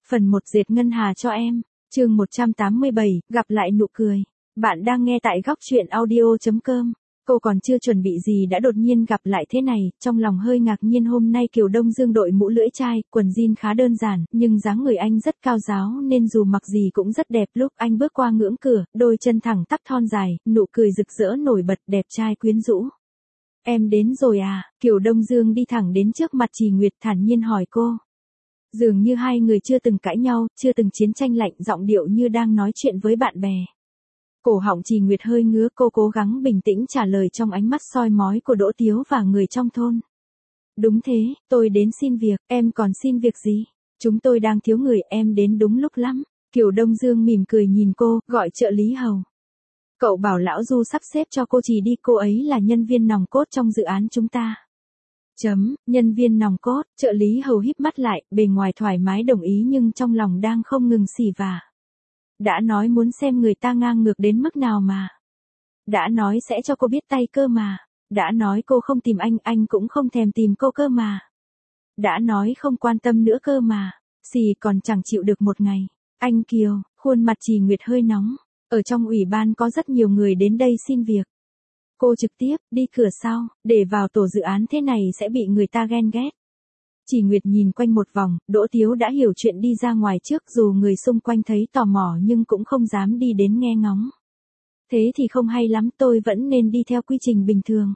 Phần 1 dệt ngân hà cho em. Chương 187, gặp lại nụ cười. Bạn đang nghe tại góc truyện audio.com. Cô còn chưa chuẩn bị gì đã đột nhiên gặp lại thế này, trong lòng hơi ngạc nhiên. Hôm nay Kiều Đông Dương đội mũ lưỡi chai, quần jean khá đơn giản, nhưng dáng người anh rất cao ráo nên dù mặc gì cũng rất đẹp. Lúc anh bước qua ngưỡng cửa, đôi chân thẳng tắp thon dài, nụ cười rực rỡ nổi bật, đẹp trai quyến rũ. Em đến rồi à? Kiều Đông Dương đi thẳng đến trước mặt Trì Nguyệt thản nhiên hỏi cô. Dường như hai người chưa từng cãi nhau, chưa từng chiến tranh lạnh, giọng điệu như đang nói chuyện với bạn bè. Cổ họng Trì Nguyệt hơi ngứa, cô cố gắng bình tĩnh trả lời trong ánh mắt soi mói của Đỗ Tiếu và người trong thôn. Đúng thế, tôi đến xin việc, em còn xin việc gì? Chúng tôi đang thiếu người, em đến đúng lúc lắm. Kiều Đông Dương mỉm cười nhìn cô, gọi trợ lý Hầu. Cậu bảo lão Du sắp xếp cho cô Trì đi, cô ấy là nhân viên nòng cốt trong dự án chúng ta. Nhân viên nòng cốt, trợ lý Hầu híp mắt lại, bề ngoài thoải mái đồng ý nhưng trong lòng đang không ngừng xì vả. Đã nói muốn xem người ta ngang ngược đến mức nào mà. Đã nói sẽ cho cô biết tay cơ mà. Đã nói cô không tìm anh cũng không thèm tìm cô cơ mà. Đã nói không quan tâm nữa cơ mà. Xì còn chẳng chịu được một ngày. Anh Kiều, khuôn mặt Trì Nguyệt hơi nóng. Ở trong ủy ban có rất nhiều người đến đây xin việc. Cô trực tiếp đi cửa sau, để vào tổ dự án thế này sẽ bị người ta ghen ghét. Trì Nguyệt nhìn quanh một vòng, Đỗ Tiếu đã hiểu chuyện đi ra ngoài trước, dù người xung quanh thấy tò mò nhưng cũng không dám đi đến nghe ngóng. Thế thì không hay lắm, tôi vẫn nên đi theo quy trình bình thường.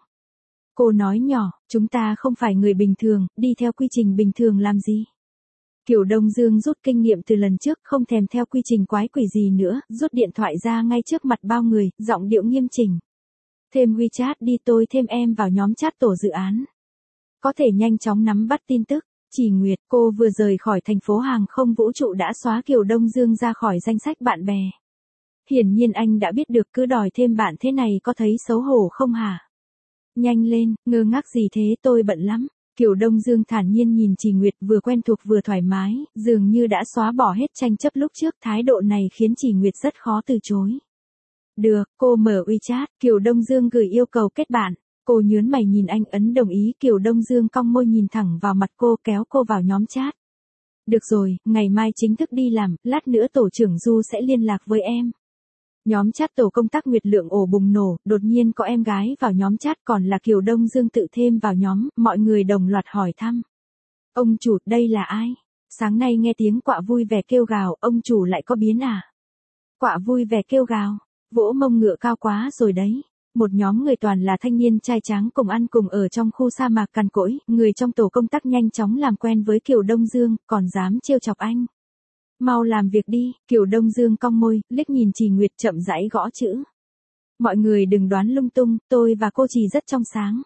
Cô nói nhỏ, chúng ta không phải người bình thường, đi theo quy trình bình thường làm gì? Kiều Đông Dương rút kinh nghiệm từ lần trước, không thèm theo quy trình quái quỷ gì nữa, rút điện thoại ra ngay trước mặt bao người, giọng điệu nghiêm chỉnh. Thêm WeChat đi, tôi thêm em vào nhóm chat tổ dự án. Có thể nhanh chóng nắm bắt tin tức. Trì Nguyệt, cô vừa rời khỏi thành phố hàng không vũ trụ đã xóa Kiều Đông Dương ra khỏi danh sách bạn bè. Hiển nhiên anh đã biết được, cứ đòi thêm bạn thế này có thấy xấu hổ không hả? Nhanh lên, ngơ ngác gì thế, tôi bận lắm. Kiều Đông Dương thản nhiên nhìn Trì Nguyệt, vừa quen thuộc vừa thoải mái, dường như đã xóa bỏ hết tranh chấp lúc trước. Thái độ này khiến Trì Nguyệt rất khó từ chối. Được, cô mở WeChat, Kiều Đông Dương gửi yêu cầu kết bạn. Cô nhớn mày nhìn anh, ấn đồng ý. Kiều Đông Dương cong môi nhìn thẳng vào mặt cô, kéo cô vào nhóm chat. Được rồi, ngày mai chính thức đi làm, lát nữa tổ trưởng Du sẽ liên lạc với em. Nhóm chat tổ công tác Nguyệt Lượng ổ bùng nổ, đột nhiên có em gái vào nhóm chat, còn là Kiều Đông Dương tự thêm vào nhóm, mọi người đồng loạt hỏi thăm. Ông chủ, đây là ai? Sáng nay nghe tiếng quạ vui vẻ kêu gào, ông chủ lại có biến à? Quạ vui vẻ kêu gào, vỗ mông ngựa cao quá rồi đấy. Một nhóm người toàn là thanh niên trai tráng cùng ăn cùng ở trong khu sa mạc cằn cỗi, người trong tổ công tác nhanh chóng làm quen với Kiều Đông Dương, còn dám trêu chọc anh. Mau làm việc đi, Kiều Đông Dương cong môi, liếc nhìn Trì Nguyệt chậm rãi gõ chữ. Mọi người đừng đoán lung tung, tôi và cô Trì rất trong sáng.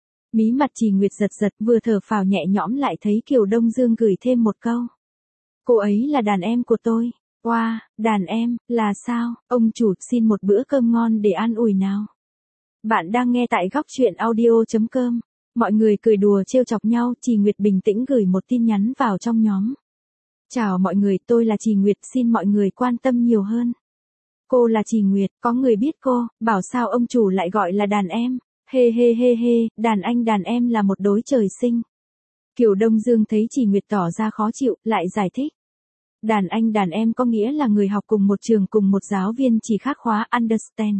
Mí mặt Trì Nguyệt giật giật, vừa thở phào nhẹ nhõm lại thấy Kiều Đông Dương gửi thêm một câu. Cô ấy là đàn em của tôi. Wow, đàn em, là sao? Ông chủ, xin một bữa cơm ngon để an ủi nào. Bạn đang nghe tại góc truyện audio.com. Mọi người cười đùa trêu chọc nhau, Trì Nguyệt bình tĩnh gửi một tin nhắn vào trong nhóm. Chào mọi người, tôi là Trì Nguyệt, xin mọi người quan tâm nhiều hơn. Cô là Trì Nguyệt, có người biết cô, bảo sao ông chủ lại gọi là đàn em. Hê hê hê hê, đàn anh đàn em là một đối trời sinh. Kiều Đông Dương thấy Trì Nguyệt tỏ ra khó chịu, lại giải thích. Đàn anh đàn em có nghĩa là người học cùng một trường cùng một giáo viên chỉ khác khóa, understand.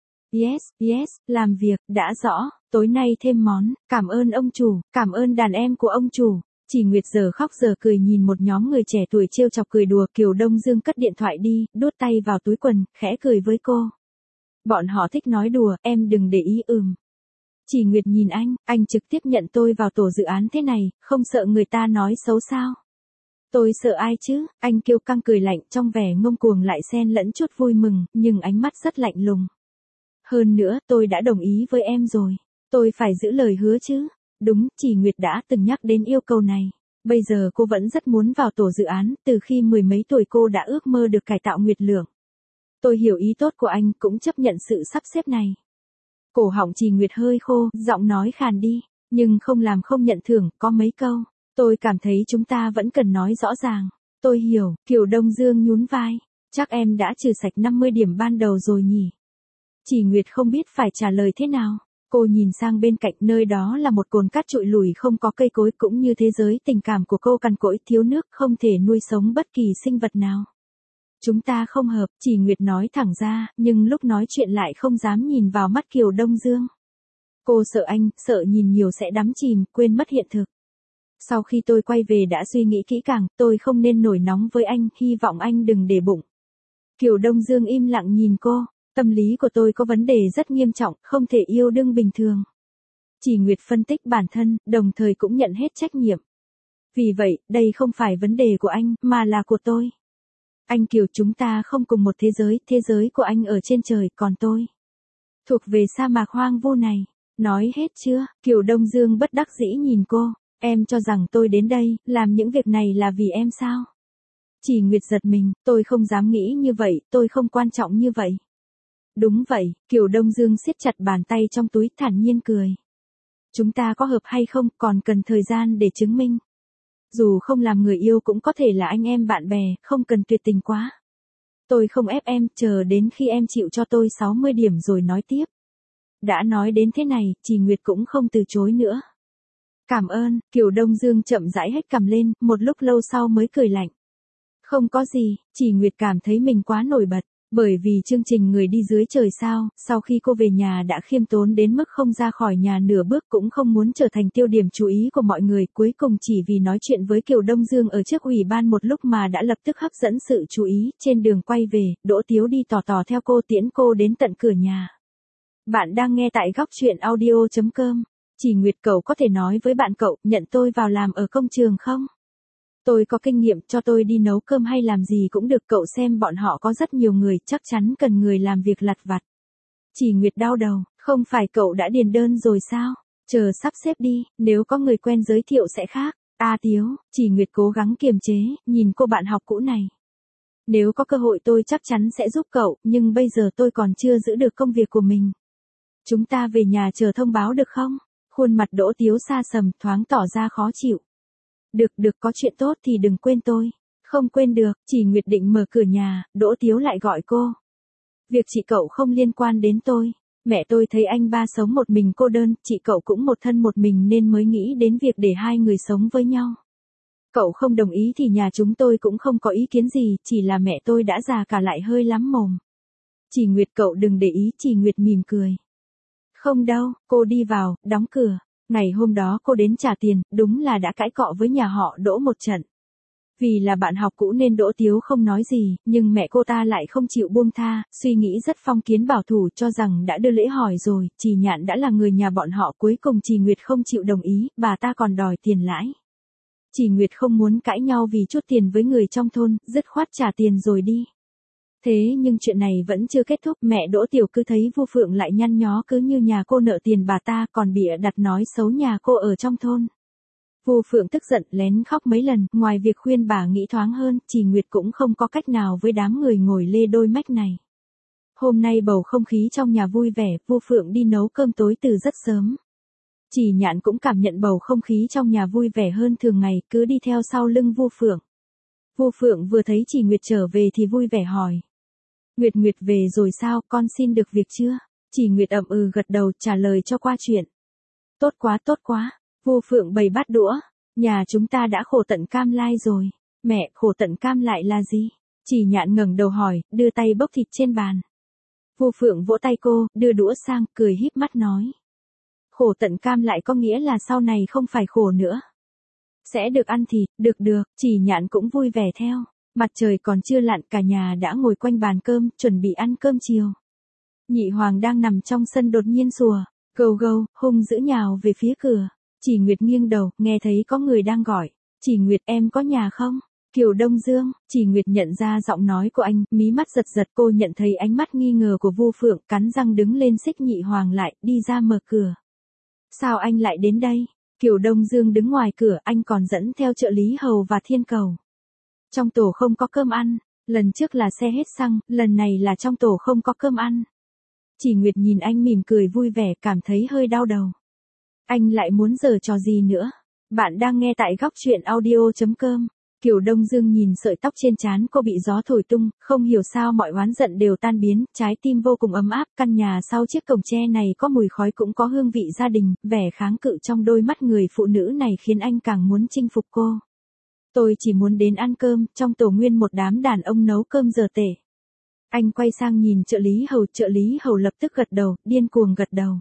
Yes, làm việc, đã rõ, tối nay thêm món, cảm ơn ông chủ, cảm ơn đàn em của ông chủ. Trì Nguyệt giờ khóc giờ cười nhìn một nhóm người trẻ tuổi trêu chọc cười đùa. Kiều Đông Dương cất điện thoại đi, đút tay vào túi quần, khẽ cười với cô. Bọn họ thích nói đùa, em đừng để ý. Trì Nguyệt nhìn anh trực tiếp nhận tôi vào tổ dự án thế này, không sợ người ta nói xấu sao? Tôi sợ ai chứ? Anh kiêu căng cười lạnh, trong vẻ ngông cuồng lại xen lẫn chút vui mừng, nhưng ánh mắt rất lạnh lùng. Hơn nữa, tôi đã đồng ý với em rồi. Tôi phải giữ lời hứa chứ. Đúng, Trì Nguyệt đã từng nhắc đến yêu cầu này. Bây giờ cô vẫn rất muốn vào tổ dự án, từ khi mười mấy tuổi cô đã ước mơ được cải tạo Nguyệt Lượng. Tôi hiểu ý tốt của anh, cũng chấp nhận sự sắp xếp này. Cổ họng Trì Nguyệt hơi khô, giọng nói khàn đi. Nhưng không làm không nhận thưởng, có mấy câu. Tôi cảm thấy chúng ta vẫn cần nói rõ ràng. Tôi hiểu, Kiều Đông Dương nhún vai. Chắc em đã trừ sạch 50 điểm ban đầu rồi nhỉ? Trì Nguyệt không biết phải trả lời thế nào. Cô nhìn sang bên cạnh, nơi đó là một cồn cát trụi lủi không có cây cối, cũng như thế giới tình cảm của cô cằn cỗi thiếu nước, không thể nuôi sống bất kỳ sinh vật nào. Chúng ta không hợp, Chỉ Nguyệt nói thẳng ra, nhưng lúc nói chuyện lại không dám nhìn vào mắt Kiều Đông Dương. Cô sợ anh, sợ nhìn nhiều sẽ đắm chìm, quên mất hiện thực. Sau khi tôi quay về đã suy nghĩ kỹ càng, tôi không nên nổi nóng với anh, hy vọng anh đừng để bụng. Kiều Đông Dương im lặng nhìn cô, tâm lý của tôi có vấn đề rất nghiêm trọng, không thể yêu đương bình thường. Chỉ Nguyệt phân tích bản thân, đồng thời cũng nhận hết trách nhiệm. Vì vậy, đây không phải vấn đề của anh, mà là của tôi. Anh Kiều, chúng ta không cùng một thế giới của anh ở trên trời, còn tôi thuộc về sa mạc hoang vu này. Nói hết chưa? Kiều Đông Dương bất đắc dĩ nhìn cô, em cho rằng tôi đến đây, làm những việc này là vì em sao? Chỉ Nguyệt giật mình, tôi không dám nghĩ như vậy, tôi không quan trọng như vậy. Đúng vậy, Kiều Đông Dương siết chặt bàn tay trong túi, thản nhiên cười. Chúng ta có hợp hay không, còn cần thời gian để chứng minh. Dù không làm người yêu cũng có thể là anh em bạn bè, không cần tuyệt tình quá. Tôi không ép em, chờ đến khi em chịu cho tôi 60 điểm rồi nói tiếp. Đã nói đến thế này, Chỉ Nguyệt cũng không từ chối nữa. Cảm ơn, Kiều Đông Dương chậm rãi hất cằm lên, một lúc lâu sau mới cười lạnh. Không có gì, Chỉ Nguyệt cảm thấy mình quá nổi bật. Bởi vì chương trình Người đi dưới trời sao, sau khi cô về nhà đã khiêm tốn đến mức không ra khỏi nhà nửa bước, cũng không muốn trở thành tiêu điểm chú ý của mọi người, cuối cùng chỉ vì nói chuyện với Kiều Đông Dương ở trước ủy ban một lúc mà đã lập tức hấp dẫn sự chú ý. Trên đường quay về, Đỗ Tiếu đi tò tò theo cô, tiễn cô đến tận cửa nhà. Bạn đang nghe tại góc truyện audio.com. Chỉ Nguyệt, cậu có thể nói với bạn cậu, nhận tôi vào làm ở công trường không? Tôi có kinh nghiệm, cho tôi đi nấu cơm hay làm gì cũng được, cậu xem bọn họ có rất nhiều người, chắc chắn cần người làm việc lặt vặt. Chỉ Nguyệt đau đầu, không phải cậu đã điền đơn rồi sao? Chờ sắp xếp đi, nếu có người quen giới thiệu sẽ khác. Tiếu, Chỉ Nguyệt cố gắng kiềm chế, nhìn cô bạn học cũ này. Nếu có cơ hội tôi chắc chắn sẽ giúp cậu, nhưng bây giờ tôi còn chưa giữ được công việc của mình. Chúng ta về nhà chờ thông báo được không? Khuôn mặt Đỗ Tiếu xa sầm, thoáng tỏ ra khó chịu. Được, có chuyện tốt thì đừng quên tôi. Không quên được, Chỉ Nguyệt định mở cửa nhà, Đỗ Tiếu lại gọi cô. Việc chị cậu không liên quan đến tôi. Mẹ tôi thấy anh ba sống một mình cô đơn, chị cậu cũng một thân một mình nên mới nghĩ đến việc để hai người sống với nhau. Cậu không đồng ý thì nhà chúng tôi cũng không có ý kiến gì, chỉ là mẹ tôi đã già cả lại hơi lắm mồm. Chỉ Nguyệt, cậu đừng để ý, Chỉ Nguyệt mỉm cười. Không đâu, cô đi vào, đóng cửa. Ngày hôm đó cô đến trả tiền, đúng là đã cãi cọ với nhà họ Đỗ một trận. Vì là bạn học cũ nên Đỗ Tiếu không nói gì, nhưng mẹ cô ta lại không chịu buông tha, suy nghĩ rất phong kiến bảo thủ, cho rằng đã đưa lễ hỏi rồi, Chỉ Nhạn đã là người nhà bọn họ, cuối cùng Chỉ Nguyệt không chịu đồng ý, bà ta còn đòi tiền lãi. Chỉ Nguyệt không muốn cãi nhau vì chút tiền với người trong thôn, dứt khoát trả tiền rồi đi. Thế nhưng chuyện này vẫn chưa kết thúc, mẹ Đỗ Tiểu cứ thấy Vu Phượng lại nhăn nhó cứ như nhà cô nợ tiền bà ta, còn bịa đặt nói xấu nhà cô ở trong thôn. Vu Phượng tức giận lén khóc mấy lần, ngoài việc khuyên bà nghĩ thoáng hơn, Chỉ Nguyệt cũng không có cách nào với đám người ngồi lê đôi mách này. Hôm nay bầu không khí trong nhà vui vẻ, Vu Phượng đi nấu cơm tối từ rất sớm. Chỉ Nhạn cũng cảm nhận bầu không khí trong nhà vui vẻ hơn thường ngày, cứ đi theo sau lưng Vu Phượng. Vu Phượng vừa thấy Chỉ Nguyệt trở về thì vui vẻ hỏi. Nguyệt về rồi sao, con xin được việc chưa? Chỉ Nguyệt ậm ừ gật đầu, trả lời cho qua chuyện. Tốt quá. Vu Phượng bày bát đũa. Nhà chúng ta đã khổ tận cam lai rồi. Mẹ, khổ tận cam lại là gì? Chỉ Nhạn ngẩng đầu hỏi, đưa tay bốc thịt trên bàn. Vu Phượng vỗ tay cô, đưa đũa sang, cười híp mắt nói. Khổ tận cam lại có nghĩa là sau này không phải khổ nữa. Sẽ được ăn thịt, được, Chỉ Nhạn cũng vui vẻ theo. Mặt trời còn chưa lặn, cả nhà đã ngồi quanh bàn cơm, chuẩn bị ăn cơm chiều. Nhị Hoàng đang nằm trong sân đột nhiên sủa, gâu, hung dữ nhào về phía cửa. Chỉ Nguyệt nghiêng đầu, nghe thấy có người đang gọi. Chỉ Nguyệt, em có nhà không? Kiều Đông Dương. Chỉ Nguyệt nhận ra giọng nói của anh, mí mắt giật, cô nhận thấy ánh mắt nghi ngờ của Vu Phượng, cắn răng đứng lên xích Nhị Hoàng lại, đi ra mở cửa. Sao anh lại đến đây? Kiều Đông Dương đứng ngoài cửa, anh còn dẫn theo trợ lý Hầu và Thiên Cầu. Trong tổ không có cơm ăn, lần trước là xe hết xăng, lần này là trong tổ không có cơm ăn. Chỉ Nguyệt nhìn anh mỉm cười vui vẻ, cảm thấy hơi đau đầu. Anh lại muốn giở trò gì nữa? Bạn đang nghe tại góc truyện audio.com. Kiều Đông Dương nhìn sợi tóc trên trán cô bị gió thổi tung, không hiểu sao mọi oán giận đều tan biến, trái tim vô cùng ấm áp, căn nhà sau chiếc cổng tre này có mùi khói cũng có hương vị gia đình, vẻ kháng cự trong đôi mắt người phụ nữ này khiến anh càng muốn chinh phục cô. Tôi chỉ muốn đến ăn cơm, trong tổ nguyên một đám đàn ông nấu cơm giờ tể. Anh quay sang nhìn trợ lý hầu lập tức gật đầu, điên cuồng gật đầu.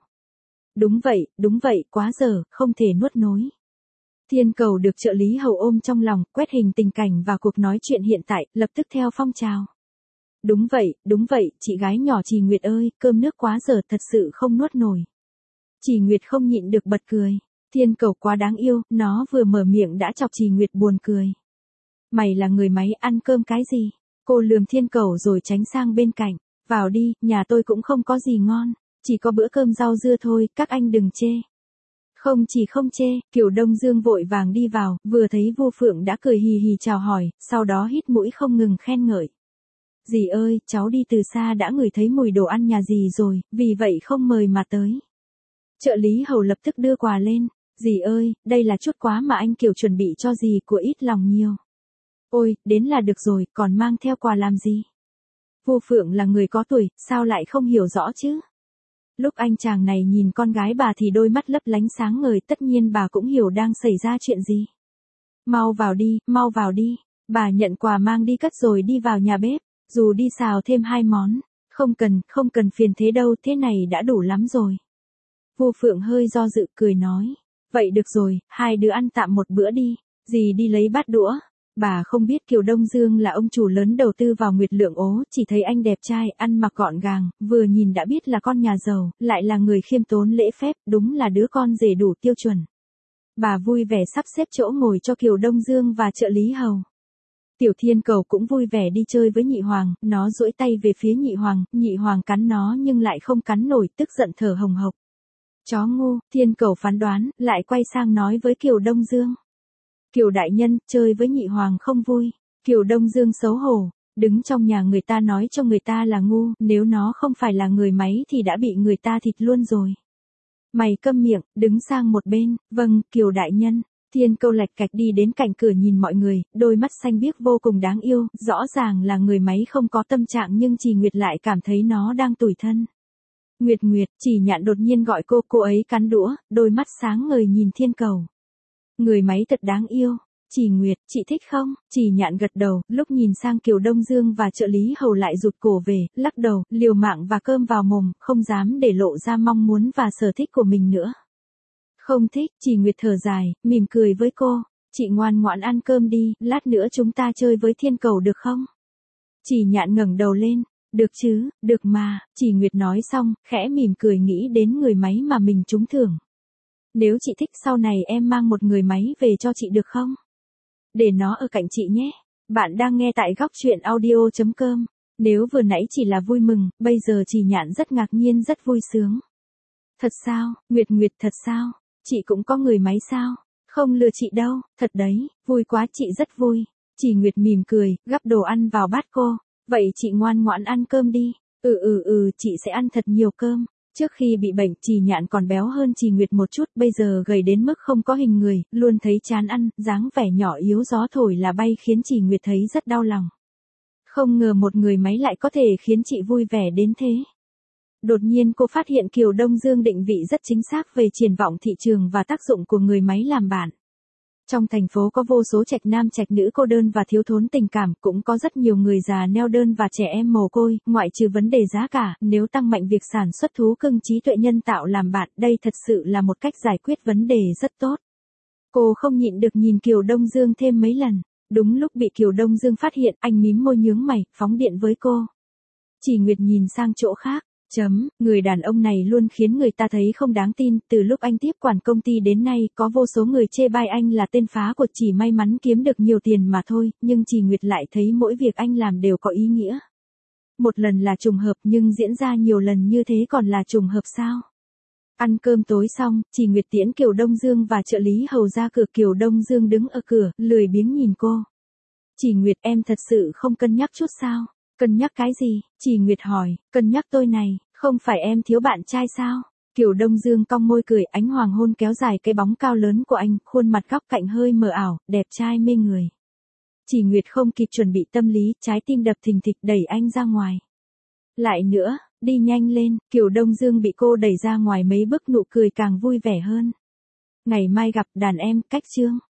Đúng vậy, quá giờ, không thể nuốt nối. Thiên Cầu được trợ lý hầu ôm trong lòng, quét hình tình cảnh và cuộc nói chuyện hiện tại, lập tức theo phong trào. Đúng vậy, chị gái nhỏ Trì Nguyệt ơi, cơm nước quá giờ thật sự không nuốt nổi. Trì Nguyệt không nhịn được bật cười. Thiên Cầu quá đáng yêu, nó vừa mở miệng đã chọc Trì Nguyệt buồn cười. Mày là người máy ăn cơm cái gì? Cô lườm Thiên Cầu rồi tránh sang bên cạnh. Vào đi, nhà tôi cũng không có gì ngon, chỉ có bữa cơm rau dưa thôi, các anh đừng chê. Không chê, Kiều Đông Dương vội vàng đi vào, vừa thấy Vu Phượng đã cười hì hì chào hỏi, sau đó hít mũi không ngừng khen ngợi. Dì ơi, cháu đi từ xa đã ngửi thấy mùi đồ ăn nhà dì rồi, vì vậy không mời mà tới. Trợ lý hầu lập tức đưa quà lên. Dì ơi, đây là chút quà mà anh Kiều chuẩn bị cho dì của ít lòng nhiều. Ôi, đến là được rồi, còn mang theo quà làm gì? Vu Phượng là người có tuổi, sao lại không hiểu rõ chứ? Lúc anh chàng này nhìn con gái bà thì đôi mắt lấp lánh sáng ngời, tất nhiên bà cũng hiểu đang xảy ra chuyện gì. Mau vào đi, bà nhận quà mang đi cất rồi đi vào nhà bếp, dù đi xào thêm 2 món, không cần phiền thế đâu, thế này đã đủ lắm rồi. Vu Phượng hơi do dự cười nói, vậy được rồi, hai đứa ăn tạm một bữa đi, dì đi lấy bát đũa. Bà không biết Kiều Đông Dương là ông chủ lớn đầu tư vào Nguyệt Lượng Ố, chỉ thấy anh đẹp trai, ăn mặc gọn gàng, vừa nhìn đã biết là con nhà giàu, lại là người khiêm tốn lễ phép, đúng là đứa con rể đủ tiêu chuẩn. Bà vui vẻ sắp xếp chỗ ngồi cho Kiều Đông Dương và trợ lý hầu. Tiểu Thiên Cầu cũng vui vẻ đi chơi với Nhị Hoàng, nó duỗi tay về phía Nhị Hoàng cắn nó nhưng lại không cắn nổi, tức giận thở hồng hộc. Chó ngu, Thiên Cầu phán đoán, lại quay sang nói với Kiều Đông Dương. Kiều đại nhân, chơi với Nhị Hoàng không vui. Kiều Đông Dương xấu hổ, đứng trong nhà người ta nói cho người ta là ngu, nếu nó không phải là người máy thì đã bị người ta thịt luôn rồi. Mày câm miệng, đứng sang một bên, vâng, Kiều đại nhân. Thiên Cầu lạch cạch đi đến cạnh cửa nhìn mọi người, đôi mắt xanh biếc vô cùng đáng yêu, rõ ràng là người máy không có tâm trạng nhưng Trì Nguyệt lại cảm thấy nó đang tủi thân. Nguyệt, Trì Nhạn đột nhiên gọi cô ấy cắn đũa, đôi mắt sáng ngời nhìn Thiên Cầu. Người máy thật đáng yêu. Trì Nguyệt, chị thích không? Trì Nhạn gật đầu, lúc nhìn sang Kiều Đông Dương và trợ lý hầu lại rụt cổ về, lắc đầu, liều mạng và cơm vào mồm, không dám để lộ ra mong muốn và sở thích của mình nữa. Không thích, Trì Nguyệt thở dài, mỉm cười với cô. Chị ngoan ngoãn ăn cơm đi, lát nữa chúng ta chơi với Thiên Cầu được không? Trì Nhạn ngẩng đầu lên. Được chứ, được mà, Trì Nguyệt nói xong, khẽ mỉm cười nghĩ đến người máy mà mình trúng thưởng. Nếu chị thích sau này em mang một người máy về cho chị được không? Để nó ở cạnh chị nhé. Bạn đang nghe tại góc truyện audio.com. Nếu vừa nãy chỉ là vui mừng, bây giờ Trì Nhạn rất ngạc nhiên rất vui sướng. Thật sao, Nguyệt thật sao? Chị cũng có người máy sao? Không lừa chị đâu, thật đấy, vui quá chị rất vui. Trì Nguyệt mỉm cười, gắp đồ ăn vào bát cô. Vậy chị ngoan ngoãn ăn cơm đi. Chị sẽ ăn thật nhiều cơm. Trước khi bị bệnh, Trì Nhạn còn béo hơn Trì Nguyệt một chút, bây giờ gầy đến mức không có hình người, luôn thấy chán ăn, dáng vẻ nhỏ yếu gió thổi là bay khiến Trì Nguyệt thấy rất đau lòng. Không ngờ một người máy lại có thể khiến chị vui vẻ đến thế. Đột nhiên cô phát hiện Kiều Đông Dương định vị rất chính xác về triển vọng thị trường và tác dụng của người máy làm bạn. Trong thành phố có vô số trạch nam trạch nữ cô đơn và thiếu thốn tình cảm, cũng có rất nhiều người già neo đơn và trẻ em mồ côi, ngoại trừ vấn đề giá cả, nếu tăng mạnh việc sản xuất thú cưng trí tuệ nhân tạo làm bạn, đây thật sự là một cách giải quyết vấn đề rất tốt. Cô không nhịn được nhìn Kiều Đông Dương thêm mấy lần. Đúng lúc bị Kiều Đông Dương phát hiện, anh mím môi nhướng mày, phóng điện với cô. Trì Nguyệt nhìn sang chỗ khác. Người đàn ông này luôn khiến người ta thấy không đáng tin, từ lúc anh tiếp quản công ty đến nay, có vô số người chê bai anh là tên phá của, chỉ may mắn kiếm được nhiều tiền mà thôi, nhưng Trì Nguyệt lại thấy mỗi việc anh làm đều có ý nghĩa. Một lần là trùng hợp nhưng diễn ra nhiều lần như thế còn là trùng hợp sao? Ăn cơm tối xong, Trì Nguyệt tiễn Kiều Đông Dương và trợ lý hầu ra cửa. Kiều Đông Dương đứng ở cửa, lười biếng nhìn cô. Trì Nguyệt, em thật sự không cân nhắc chút sao? Cân nhắc cái gì? Trì Nguyệt hỏi. Cân nhắc tôi này, không phải em thiếu bạn trai sao? Kiều Đông Dương cong môi cười, ánh hoàng hôn kéo dài cái bóng cao lớn của anh, khuôn mặt góc cạnh hơi mờ ảo, đẹp trai mê người. Chỉ Nguyệt không kịp chuẩn bị tâm lý, trái tim đập thình thịch đẩy anh ra ngoài. Lại nữa, đi nhanh lên, Kiều Đông Dương bị cô đẩy ra ngoài mấy bước nụ cười càng vui vẻ hơn. Ngày mai gặp đàn em, cách chương.